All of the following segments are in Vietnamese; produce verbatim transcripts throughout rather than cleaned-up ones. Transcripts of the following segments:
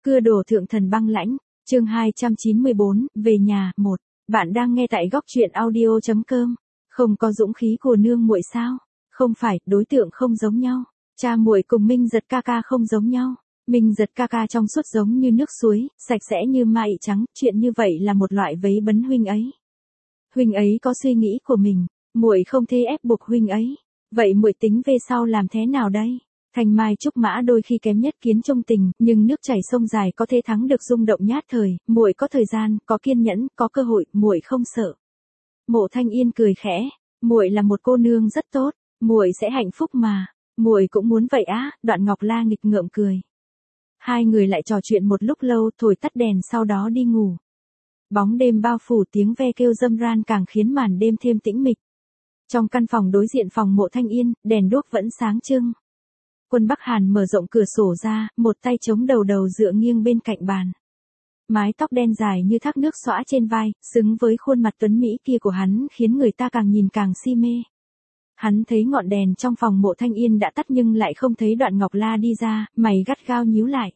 Cưa đổ thượng thần băng lãnh, chương hai trăm chín mươi bốn, về nhà, một. Bạn đang nghe tại góc truyện audio chấm com. Không có dũng khí của nương muội sao? Không phải, đối tượng không giống nhau. Cha muội cùng Minh Giật ca ca không giống nhau. Minh Giật ca ca trong suốt giống như nước suối, sạch sẽ như mai trắng, chuyện như vậy là một loại vấy bấn huynh ấy. Huynh ấy có suy nghĩ của mình, muội không thể ép buộc huynh ấy. Vậy muội tính về sau làm thế nào đây? Thanh mai trúc mã đôi khi kém nhất kiến trong tình, nhưng nước chảy sông dài có thể thắng được rung động nhát thời, muội có thời gian, có kiên nhẫn, có cơ hội, muội không sợ. Mộ Thanh Yên cười khẽ, muội là một cô nương rất tốt, muội sẽ hạnh phúc mà, muội cũng muốn vậy á, Đoạn Ngọc La nghịch ngợm cười. Hai người lại trò chuyện một lúc lâu, thổi tắt đèn sau đó đi ngủ. Bóng đêm bao phủ, tiếng ve kêu râm ran càng khiến màn đêm thêm tĩnh mịch. Trong căn phòng đối diện phòng Mộ Thanh Yên, đèn đuốc vẫn sáng trưng. Quân Bắc Hàn mở rộng cửa sổ ra, một tay chống đầu đầu dựa nghiêng bên cạnh bàn. Mái tóc đen dài như thác nước xõa trên vai, xứng với khuôn mặt tuấn mỹ kia của hắn khiến người ta càng nhìn càng si mê. Hắn thấy ngọn đèn trong phòng Mộ Thanh Yên đã tắt nhưng lại không thấy Đoạn Ngọc La đi ra, mày gắt gao nhíu lại.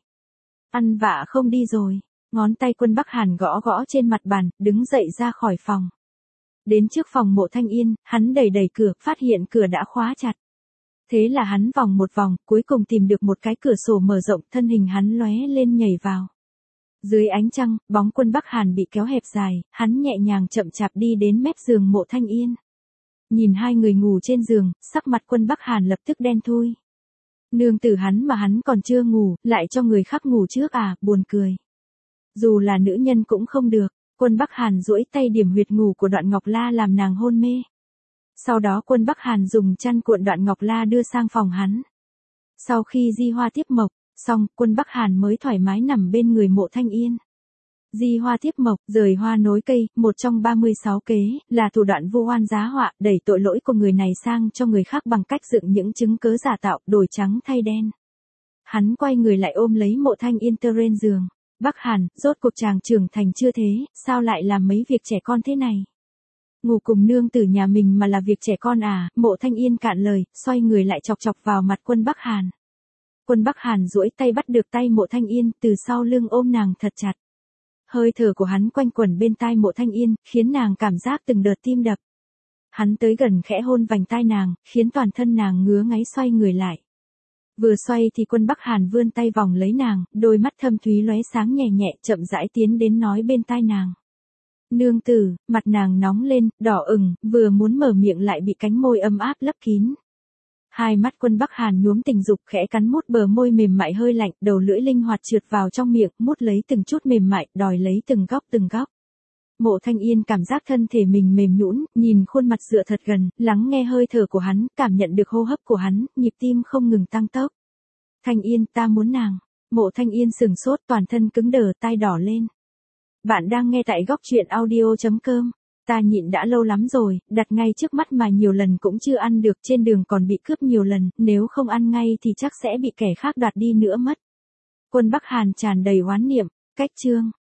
Ăn vạ không đi rồi, ngón tay Quân Bắc Hàn gõ gõ trên mặt bàn, đứng dậy ra khỏi phòng. Đến trước phòng Mộ Thanh Yên, hắn đẩy đẩy cửa, phát hiện cửa đã khóa chặt. Thế là hắn vòng một vòng, cuối cùng tìm được một cái cửa sổ mở rộng, thân hình hắn lóe lên nhảy vào. Dưới ánh trăng, bóng Quân Bắc Hàn bị kéo hẹp dài, hắn nhẹ nhàng chậm chạp đi đến mép giường Mộ Thanh Yên. Nhìn hai người ngủ trên giường, sắc mặt Quân Bắc Hàn lập tức đen thui. Nương tử hắn mà hắn còn chưa ngủ, lại cho người khác ngủ trước à, buồn cười. Dù là nữ nhân cũng không được, Quân Bắc Hàn duỗi tay điểm huyệt ngủ của Đoạn Ngọc La làm nàng hôn mê. Sau đó Quân Bắc Hàn dùng chăn cuộn Đoạn Ngọc La đưa sang phòng hắn. Sau khi di hoa tiếp mộc, xong, Quân Bắc Hàn mới thoải mái nằm bên người Mộ Thanh Yên. Di hoa tiếp mộc, rời hoa nối cây, một trong ba mươi sáu kế, là thủ đoạn vu oan giá họa, đẩy tội lỗi của người này sang cho người khác bằng cách dựng những chứng cớ giả tạo, đổi trắng thay đen. Hắn quay người lại ôm lấy Mộ Thanh Yên tơ lên giường. Bắc Hàn, rốt cuộc chàng trưởng thành chưa thế, sao lại làm mấy việc trẻ con thế này? Ngủ cùng nương tử nhà mình mà là việc trẻ con à? Mộ Thanh Yên cạn lời, xoay người lại chọc chọc vào mặt Quân Bắc Hàn. Quân Bắc Hàn duỗi tay bắt được tay Mộ Thanh Yên, từ sau lưng ôm nàng thật chặt. Hơi thở của hắn quanh quẩn bên tai Mộ Thanh Yên, khiến nàng cảm giác từng đợt tim đập. Hắn tới gần khẽ hôn vành tai nàng, khiến toàn thân nàng ngứa ngáy xoay người lại. Vừa xoay thì Quân Bắc Hàn vươn tay vòng lấy nàng, đôi mắt thâm thúy lóe sáng nhẹ nhẹ, chậm rãi tiến đến nói bên tai nàng. Nương tử, mặt nàng nóng lên, đỏ ửng, vừa muốn mở miệng lại bị cánh môi ấm áp lấp kín. Hai mắt Quân Bắc Hàn nhuốm tình dục khẽ cắn mút bờ môi mềm mại hơi lạnh, đầu lưỡi linh hoạt trượt vào trong miệng, mút lấy từng chút mềm mại, đòi lấy từng góc từng góc. Mộ Thanh Yên cảm giác thân thể mình mềm nhũn, nhìn khuôn mặt dựa thật gần, lắng nghe hơi thở của hắn, cảm nhận được hô hấp của hắn, nhịp tim không ngừng tăng tốc. Thanh Yên, ta muốn nàng. Mộ Thanh Yên sừng sốt, toàn thân cứng đờ, tai đỏ lên. Bạn đang nghe tại góc truyện audio chấm com. Ta nhịn đã lâu lắm rồi, đặt ngay trước mắt mà nhiều lần cũng chưa ăn được, trên đường còn bị cướp nhiều lần, nếu không ăn ngay thì chắc sẽ bị kẻ khác đoạt đi nữa mất. Quân Bắc Hàn tràn đầy oán niệm, cách chương.